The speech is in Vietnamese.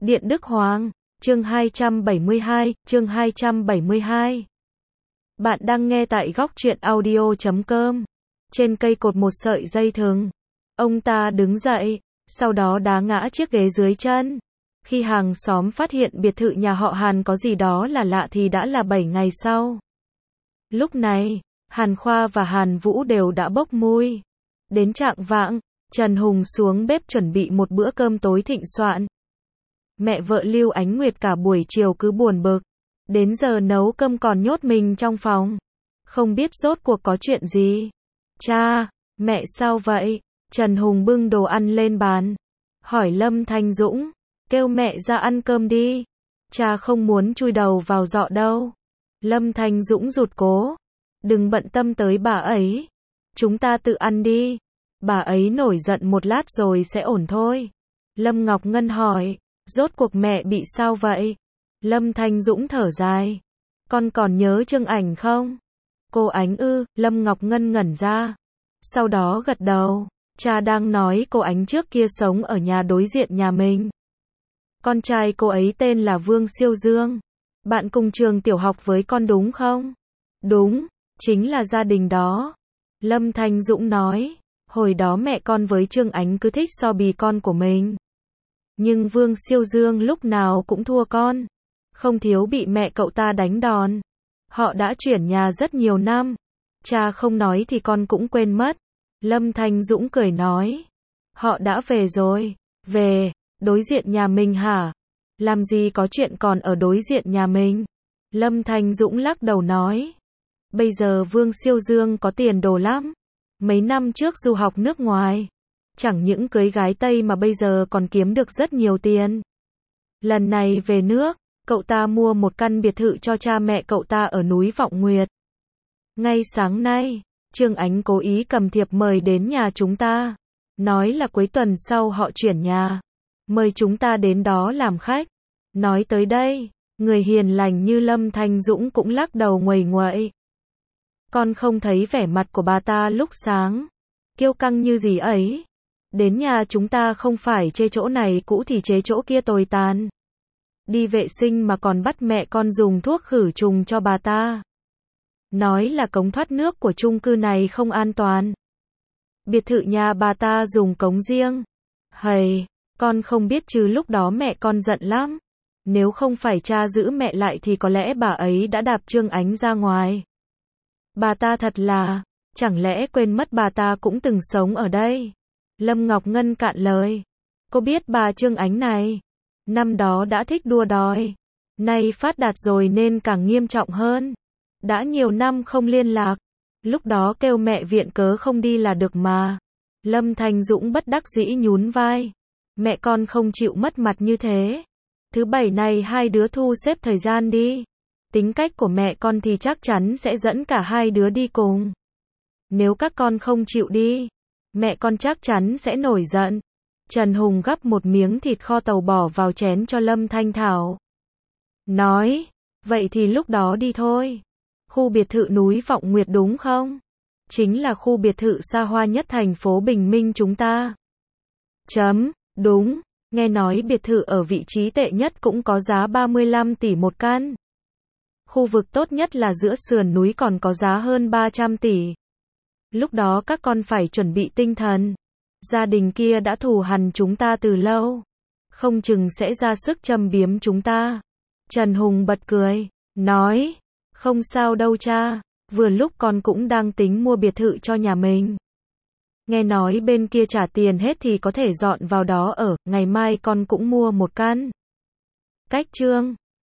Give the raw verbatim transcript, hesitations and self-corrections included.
Điện Đức Hoàng, chương hai trăm bảy mươi hai, chương hai trăm bảy mươi hai. Bạn đang nghe tại góc truyện audio chấm com. Trên cây cột một sợi dây thừng. Ông ta đứng dậy, sau đó đá ngã chiếc ghế dưới chân. Khi hàng xóm phát hiện biệt thự nhà họ Hàn có gì đó là lạ thì đã là bảy ngày sau. Lúc này, Hàn Khoa và Hàn Vũ đều đã bốc mùi. Đến chạng vạng, Trần Hùng xuống bếp chuẩn bị một bữa cơm tối thịnh soạn. Mẹ vợ Lưu Ánh Nguyệt cả buổi chiều cứ buồn bực. Đến giờ nấu cơm còn nhốt mình trong phòng. Không biết rốt cuộc có chuyện gì. Cha, mẹ sao vậy? Trần Hùng bưng đồ ăn lên bàn. Hỏi Lâm Thanh Dũng. Kêu mẹ ra ăn cơm đi. Cha không muốn chui đầu vào giọ đâu. Lâm Thanh Dũng rụt cố. Đừng bận tâm tới bà ấy. Chúng ta tự ăn đi. Bà ấy nổi giận một lát rồi sẽ ổn thôi. Lâm Ngọc Ngân hỏi. Rốt cuộc mẹ bị sao vậy? Lâm Thanh Dũng thở dài. Con còn nhớ Trương Ảnh không? Cô Ánh ư? Lâm Ngọc Ngân ngẩn ra. Sau đó gật đầu. Cha đang nói cô Ánh trước kia sống ở nhà đối diện nhà mình. Con trai cô ấy tên là Vương Siêu Dương. Bạn cùng trường tiểu học với con đúng không? Đúng, chính là gia đình đó. Lâm Thanh Dũng nói. Hồi đó mẹ con với Trương Ánh cứ thích so bì con của mình. Nhưng Vương Siêu Dương lúc nào cũng thua con. Không thiếu bị mẹ cậu ta đánh đòn. Họ đã chuyển nhà rất nhiều năm. Cha không nói thì con cũng quên mất. Lâm Thanh Dũng cười nói. Họ đã về rồi. Về, đối diện nhà mình hả? Làm gì có chuyện còn ở đối diện nhà mình? Lâm Thanh Dũng lắc đầu nói. Bây giờ Vương Siêu Dương có tiền đồ lắm. Mấy năm trước du học nước ngoài. Chẳng những cưới gái Tây mà bây giờ còn kiếm được rất nhiều tiền. Lần này về nước, cậu ta mua một căn biệt thự cho cha mẹ cậu ta ở núi Vọng Nguyệt. Ngay sáng nay, Trương Ánh cố ý cầm thiệp mời đến nhà chúng ta. Nói là cuối tuần sau họ chuyển nhà. Mời chúng ta đến đó làm khách. Nói tới đây, người hiền lành như Lâm Thanh Dũng cũng lắc đầu nguầy nguậy. Con không thấy vẻ mặt của bà ta lúc sáng. Kiêu căng như gì ấy. Đến nhà chúng ta không phải chê chỗ này cũ thì chế chỗ kia tồi tàn. Đi vệ sinh mà còn bắt mẹ con dùng thuốc khử trùng cho bà ta. Nói là cống thoát nước của chung cư này không an toàn. Biệt thự nhà bà ta dùng cống riêng. Hầy, con không biết chứ lúc đó mẹ con giận lắm. Nếu không phải cha giữ mẹ lại thì có lẽ bà ấy đã đạp Trương Ánh ra ngoài. Bà ta thật là, chẳng lẽ quên mất bà ta cũng từng sống ở đây. Lâm Ngọc Ngân cạn lời. Cô biết bà Trương Ánh này. Năm đó đã thích đua đòi. Nay phát đạt rồi nên càng nghiêm trọng hơn. Đã nhiều năm không liên lạc. Lúc đó kêu mẹ viện cớ không đi là được mà. Lâm Thanh Dũng bất đắc dĩ nhún vai. Mẹ con không chịu mất mặt như thế. Thứ bảy này hai đứa thu xếp thời gian đi. Tính cách của mẹ con thì chắc chắn sẽ dẫn cả hai đứa đi cùng. Nếu các con không chịu đi, mẹ con chắc chắn sẽ nổi giận. Trần Hùng gắp một miếng thịt kho tàu bỏ vào chén cho Lâm Thanh Thảo. Nói, vậy thì lúc đó đi thôi. Khu biệt thự núi Vọng Nguyệt đúng không? Chính là khu biệt thự xa hoa nhất thành phố Bình Minh chúng ta. Chấm, đúng, nghe nói biệt thự ở vị trí tệ nhất cũng có giá ba mươi lăm tỷ một căn. Khu vực tốt nhất là giữa sườn núi còn có giá hơn ba trăm tỷ. Lúc đó các con phải chuẩn bị tinh thần. Gia đình kia đã thù hằn chúng ta từ lâu. Không chừng sẽ ra sức châm biếm chúng ta. Trần Hùng bật cười, nói, không sao đâu cha, vừa lúc con cũng đang tính mua biệt thự cho nhà mình. Nghe nói bên kia trả tiền hết thì có thể dọn vào đó ở, ngày mai con cũng mua một căn. Cách chương